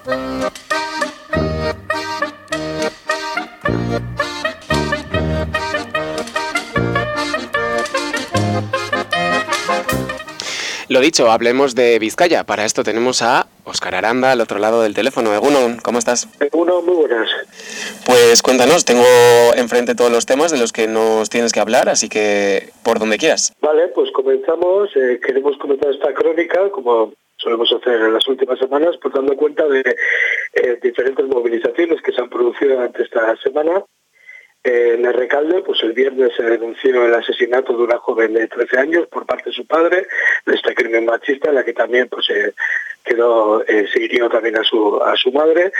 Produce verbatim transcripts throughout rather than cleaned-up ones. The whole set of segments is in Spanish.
Lo dicho, hablemos de Vizcaya. Para esto tenemos a Óscar Aranda al otro lado del teléfono. Egunon, ¿cómo estás? Egunon, muy buenas. Pues cuéntanos, tengo enfrente todos los temas de los que nos tienes que hablar, así que por donde quieras. Vale, pues comenzamos. Eh, queremos comenzar esta crónica, como solemos hacer en las últimas semanas, pues dando cuenta de eh, diferentes movilizaciones que se han producido durante esta semana. En el Recalde, pues el viernes se denunció el asesinato de una joven de trece años por parte de su padre, de este crimen machista, en la que también pues eh, quedó, eh, se hirió también a su, a su madre.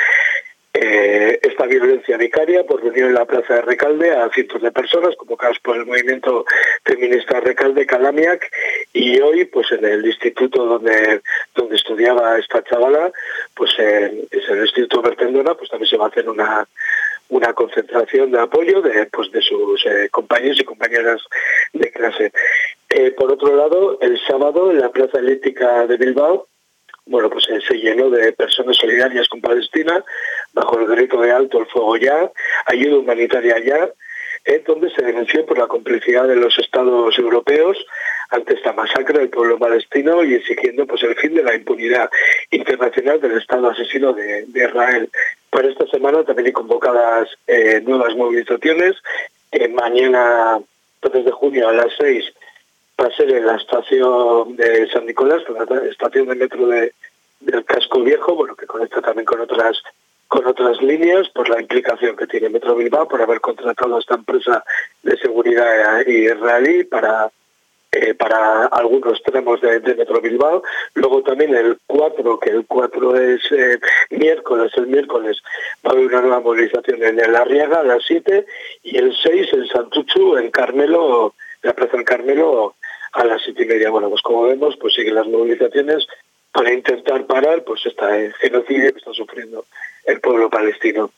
Eh, esta violencia vicaria pues reunió en la plaza de Recalde a cientos de personas convocadas por el movimiento feminista Recalde Calamiac, y hoy pues en el instituto donde donde estudiaba esta chavala, pues en, es el Instituto Bertendona, pues también se va a hacer una una concentración de apoyo de pues de sus eh, compañeros y compañeras de clase. Eh, por otro lado, el sábado en la Plaza Elíptica de Bilbao, bueno, pues eh, se llenó de personas solidarias con Palestina, bajo el grito de alto el fuego ya, ayuda humanitaria ya, eh, donde se denunció por la complicidad de los estados europeos ante esta masacre del pueblo palestino y exigiendo pues el fin de la impunidad internacional del Estado asesino de, de Israel. Para esta semana también hay convocadas eh, nuevas movilizaciones. Eh, mañana, tres de junio a las seis, va a ser en la estación de San Nicolás, la estación de metro de, del Casco Viejo, bueno, que conecta también con otras con otras líneas, por la implicación que tiene Metro Bilbao, por haber contratado a esta empresa de seguridad israelí para Eh, para algunos tramos de, de Metro Bilbao. Luego también el cuatro, que el cuatro es eh, miércoles, el miércoles va a haber una nueva movilización en el Arriaga a las siete, y el seis en Santuchu, en Carmelo, en la Plaza del Carmelo, a las siete y media. Bueno, pues como vemos, pues siguen las movilizaciones para intentar parar pues este genocidio que está sufriendo el pueblo palestino.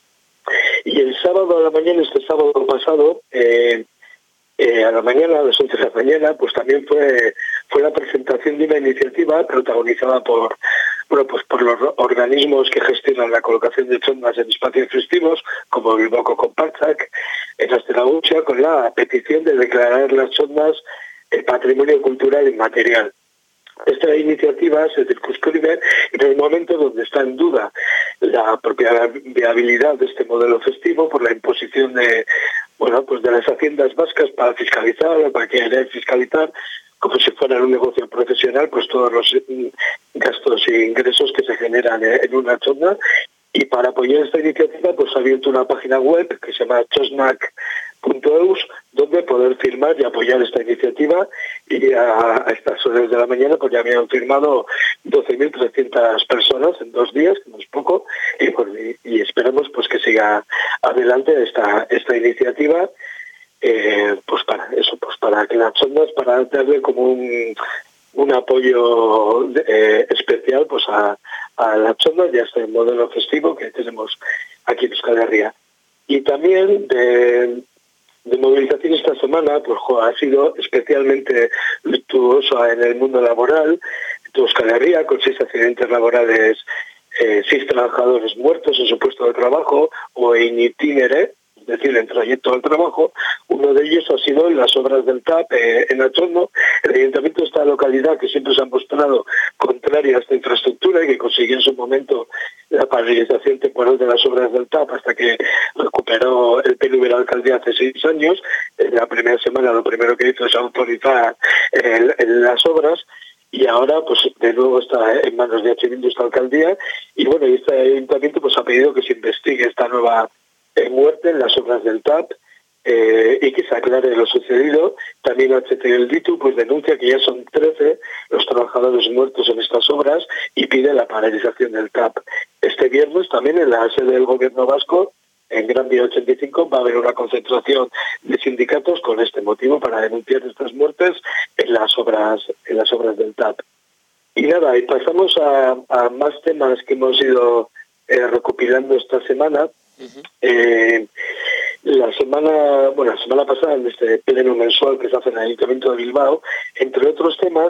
Y el sábado a la mañana, este sábado pasado, eh, Eh, a la mañana, a las once de la mañana, pues también fue fue la presentación de una iniciativa protagonizada por bueno pues por los organismos que gestionan la colocación de chondas en espacios festivos, como Bilbao Compartsac, en Asteragucha, con la petición de declarar las chondas el patrimonio cultural inmaterial. Esta iniciativa se circunscribe en el momento donde está en duda la propia viabilidad de este modelo festivo por la imposición de bueno pues de las haciendas vascas para fiscalizar, para querer fiscalizar como si fuera un negocio profesional, pues todos los gastos e ingresos que se generan en una chonda. Y para apoyar esta iniciativa, pues ha abierto una página web que se llama chosnac punto eus, donde poder firmar y apoyar esta iniciativa, y a, a estas horas de la mañana pues ya habían firmado doce mil trescientas personas en dos días, que no es poco, y, pues, y, y esperamos pues que siga adelante esta esta iniciativa, eh, pues para eso, pues para que las chondas, para darle como un un apoyo eh, especial pues a, a las chondas y a este modelo festivo que tenemos aquí en Euskal Herria. Y también de, de movilización esta semana, pues jo, ha sido especialmente luctuosa en el mundo laboral de Euskal Herria, con seis accidentes laborales, eh, seis trabajadores muertos en su puesto de trabajo o in itinere, es decir, en trayecto al trabajo. Uno de ellos ha sido en las obras del T A P eh, en Atxondo. El ayuntamiento de esta localidad, que siempre se ha mostrado contraria a esta infraestructura y que consiguió en su momento la paralización temporal de las obras del T A P hasta que recuperó el P N V la alcaldía hace seis años, en la primera semana lo primero que hizo es autorizar eh, las obras, y ahora pues de nuevo está en manos de H Bildu esta alcaldía, y bueno, y este ayuntamiento pues ha pedido que se investigue esta nueva en muerte en las obras del T A P eh, y que se aclare lo sucedido. También H T el Ditu pues denuncia que ya son trece los trabajadores muertos en estas obras y pide la paralización del T A P. Este viernes también en la sede del gobierno vasco, en Gran Vía ochenta y cinco, va a haber una concentración de sindicatos con este motivo para denunciar estas muertes en las obras en las obras del T A P. Y nada, y pasamos a, a más temas que hemos ido eh, recopilando esta semana. Uh-huh. Eh, la semana, bueno, la semana pasada, en este pleno mensual que se hace en el Ayuntamiento de Bilbao, entre otros temas,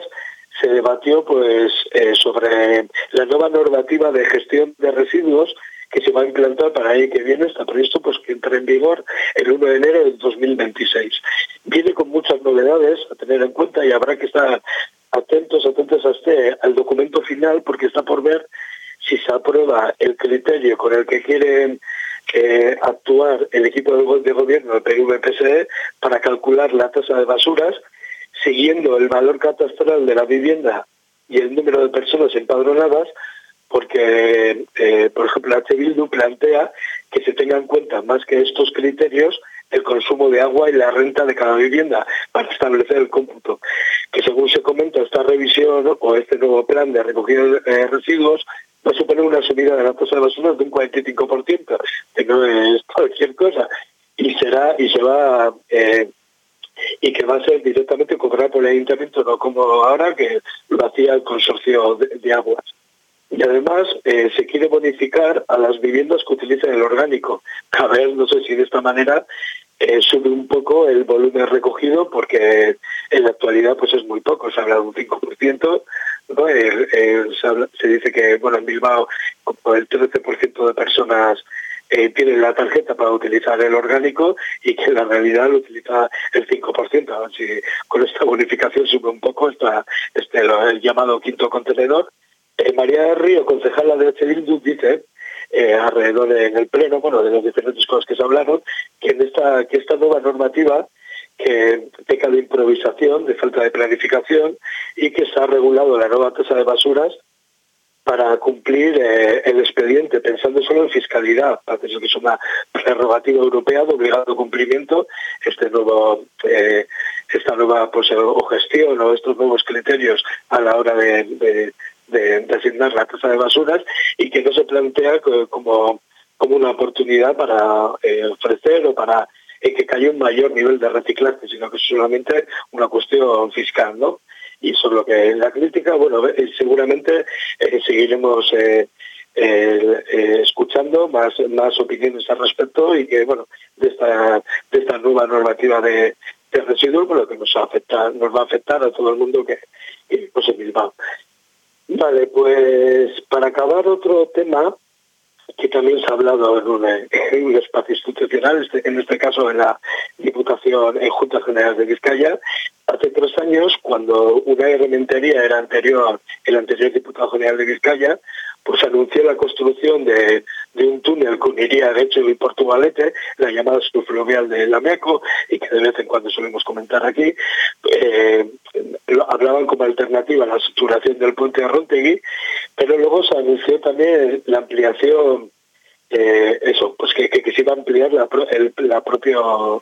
se debatió pues eh, sobre la nueva normativa de gestión de residuos que se va a implantar para el año que viene. Está previsto pues que entre en vigor el uno de enero de dos mil veintiséis. Viene con muchas novedades a tener en cuenta y habrá que estar atentos, atentos a este, al documento final, porque está por ver si se aprueba el criterio con el que quieren eh, actuar el equipo de, de gobierno del P V P S E para calcular la tasa de basuras, siguiendo el valor catastral de la vivienda y el número de personas empadronadas, porque, eh, por ejemplo, H. Bildu plantea que se tenga en cuenta, más que estos criterios, el consumo de agua y la renta de cada vivienda para establecer el cómputo. Que según se comenta, esta revisión o este nuevo plan de recogida de eh, residuos va a suponer una subida de la tasa de basura de un cuarenta y cinco por ciento, que no es cualquier cosa, y será y se va eh, y que va a ser directamente cobrada por el ayuntamiento, no como ahora que lo hacía el consorcio de, de aguas. Y además eh, se quiere bonificar a las viviendas que utilizan el orgánico. A ver, no sé si de esta manera eh, sube un poco el volumen recogido, porque en la actualidad pues es muy poco, se habla de un cinco por ciento, ¿no? Eh, eh, se, habla, se dice que bueno en Bilbao como el trece por ciento de personas eh, tienen la tarjeta para utilizar el orgánico y que en la realidad lo utiliza el cinco por ciento. A ver si con esta bonificación sube un poco esta, este, lo, el llamado quinto contenedor. Eh, María del Río, concejala de H. Bildu, dice, eh, alrededor de, en el pleno, bueno, de las diferentes cosas que se hablaron, que en esta, que esta nueva normativa, que peca de improvisación, de falta de planificación, y que se ha regulado la nueva tasa de basuras para cumplir eh, el expediente, pensando solo en fiscalidad, parece que es una prerrogativa europea de obligado cumplimiento, este nuevo, eh, esta nueva pues, o gestión o estos nuevos criterios a la hora de, de De, de asignar la tasa de basuras, y que no se plantea como, como una oportunidad para eh, ofrecer o para eh, que haya un mayor nivel de reciclaje, sino que es solamente una cuestión fiscal, ¿no? Y sobre lo que la crítica, bueno, eh, seguramente eh, seguiremos eh, eh, eh, escuchando más, más opiniones al respecto, y que, bueno, de esta, de esta nueva normativa de, de residuos, bueno, que nos, afecta, nos va a afectar a todo el mundo que, que pues en Bilbao. Vale, pues para acabar otro tema que también se ha hablado en un, en un espacio institucional, en este caso en la Diputación, en Junta General de Vizcaya. Hace tres años, cuando Unai Rementeria era anterior, el anterior Diputado General de Vizcaya, pues anunció la construcción de, de un túnel que uniría Getxo y Portugalete, la llamada subfluvial de Lameco, y que de vez en cuando solemos comentar aquí. Eh, hablaban como alternativa a la saturación del puente de Rontegui, pero luego se anunció también la ampliación, eh, eso, pues que, que, que se iba a ampliar la, el, la propia,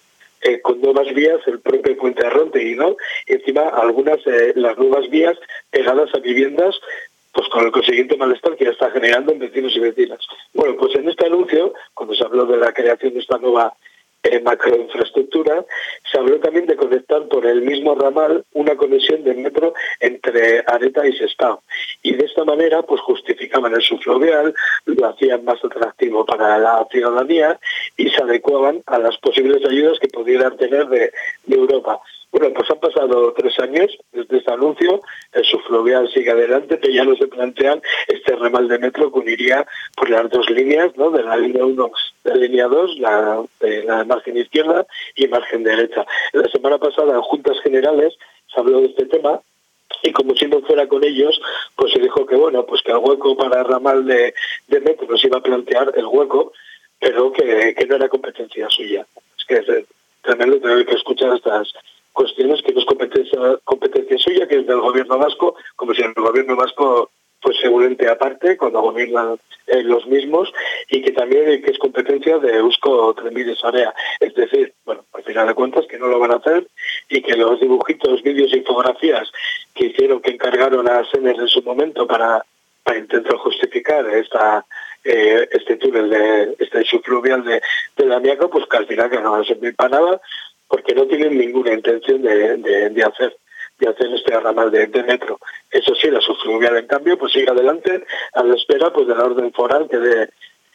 eh, con nuevas vías, el propio puente de Rontegui, ¿no? Y encima algunas, eh, las nuevas vías pegadas a viviendas, pues con el consiguiente malestar que ya está generando en vecinos y vecinas. Bueno, pues en este anuncio, cuando se habló de la creación de esta nueva eh, macroinfraestructura, se habló también de conectar por el mismo ramal una conexión de metro entre Areta y Sestao. Y de esta manera, pues justificaban el subfluvial, lo hacían más atractivo para la ciudadanía y se adecuaban a las posibles ayudas que pudieran tener de, de Europa. Bueno, pues han pasado tres años desde este anuncio, el subfluvial sigue adelante, pero ya no se plantean este ramal de metro que uniría por las dos líneas, ¿no? De la línea uno, de la línea dos, la, de la margen izquierda y margen derecha. La semana pasada en Juntas Generales se habló de este tema, y como si no fuera con ellos, pues se dijo que bueno, pues que el hueco para el ramal de, de metro se iba a plantear el hueco, pero que, que no era competencia suya. Es que es tremendo tener que escuchar estas cuestiones que no es competencia, competencia suya, que es del gobierno vasco, como si el gobierno vasco fuese un ente aparte cuando gobiernan eh, los mismos, y que también que es competencia de Eusko Trenbide Sarea. Es decir, bueno, al final de cuentas que no lo van a hacer, y que los dibujitos, vídeos e infografías que hicieron, que encargaron a Sener en su momento para, para intentar justificar esta eh, este túnel, de este subfluvial de, de Lamiaco, pues que al final que no van a servir para nada, porque no tienen ninguna intención de, de, de hacer de hacer este ramal de, de metro. Eso sí, la subfluvial, en cambio, pues sigue adelante a la espera pues de la orden foral que de,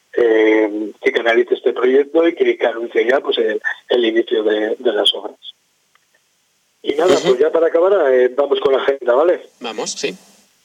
eh, que canalice este proyecto y que, que anuncie ya pues el, el inicio de, de las obras. Y nada, Uh-huh. pues ya para acabar, eh, vamos con la agenda, ¿vale? Vamos, sí.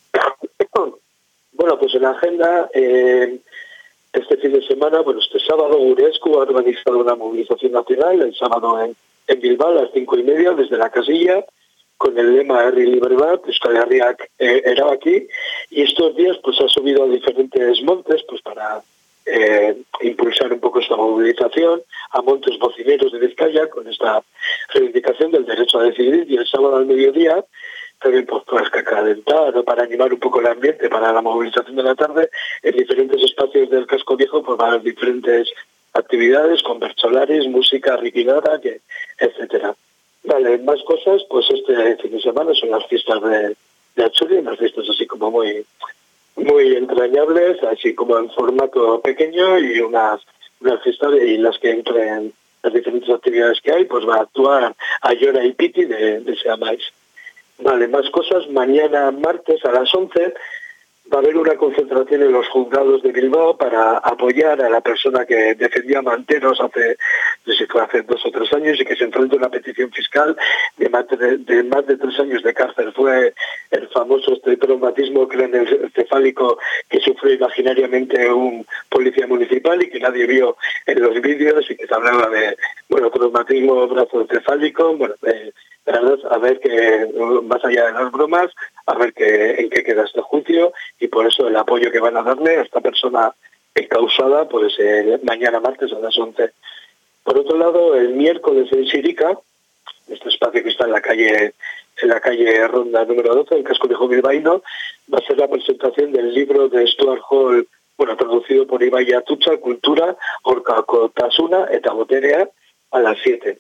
Bueno, pues en la agenda, eh, este fin de semana, bueno, este sábado, Urescu ha organizado una movilización nacional, el sábado en, en Bilbao, a las cinco y media, desde la casilla, con el lema Herri Libre Bat, Euskal Herriak eh, erabaki, y estos días pues ha subido a diferentes montes pues para eh, impulsar un poco esta movilización, a montes bocineros de Vizcaya, con esta reivindicación del derecho a decidir, y el sábado al mediodía, también pues para calentar o para animar un poco el ambiente para la movilización de la tarde, en diferentes espacios del casco viejo pues va a haber diferentes actividades con bertsolaris, música, riquinara, que, etcétera. Vale, más cosas, pues este fin de semana son las fiestas de, de Achuri, unas fiestas así como muy muy entrañables, así como en formato pequeño, y unas, unas fiestas y las que entren las diferentes actividades que hay, pues va a actuar Ayora y Piti de, de Seamáis. Vale, más cosas, mañana martes a las once va a haber una concentración en los juzgados de Bilbao para apoyar a la persona que defendía a Manteros hace, no sé si fue hace dos o tres años, y que se enfrentó a una petición fiscal de más de, de más de tres años de cárcel. Fue el famoso este traumatismo craneoencefálico que sufrió imaginariamente un policía municipal y que nadie vio en los vídeos, y que se hablaba de, bueno, traumatismo brazoencefálico, bueno, eh, la verdad, a ver que, más allá de las bromas, a ver que, en qué queda este juicio, y por eso el apoyo que van a darle a esta persona encausada, pues eh, mañana martes a las once. Por otro lado, el miércoles en Sirica, este espacio que está en la calle en la calle Ronda número doce, en Casco Viejo Bilbaíno, va a ser la presentación del libro de Stuart Hall, bueno, traducido por Ibai Atutxa, Cultura, Orkakotasuna eta Boterea, a las siete.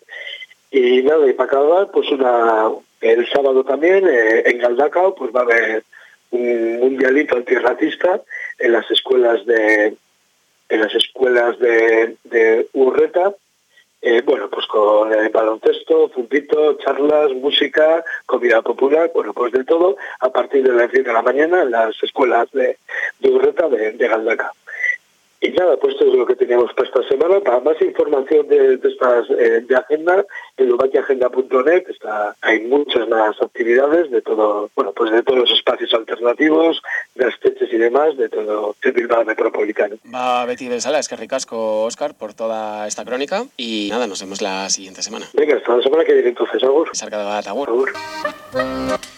Y nada, y para acabar, pues una el sábado también, eh, en Galdacao, pues va a haber un mundialito antirracista en las escuelas de en las escuelas de, de Urreta, eh, bueno, pues con eh, baloncesto, fútbol, charlas, música, comida popular, bueno, pues de todo, a partir de las diez de la mañana en las escuelas de, de Urreta de, de Galdacao. Y nada, pues esto es lo que teníamos para esta semana. Para más información de, de estas eh, de agenda, en lubakiagenda punto net está, hay muchas más actividades de todo, bueno, pues de todos los espacios alternativos, de Asteches y demás, de todo el Bilbao metropolitano. Va Betty de Sala, es que ricasco, Óscar, por toda esta crónica. Y nada, nos vemos la siguiente semana. Venga, hasta la semana que viene entonces, Agur. Besarkada bat, agur. Agur.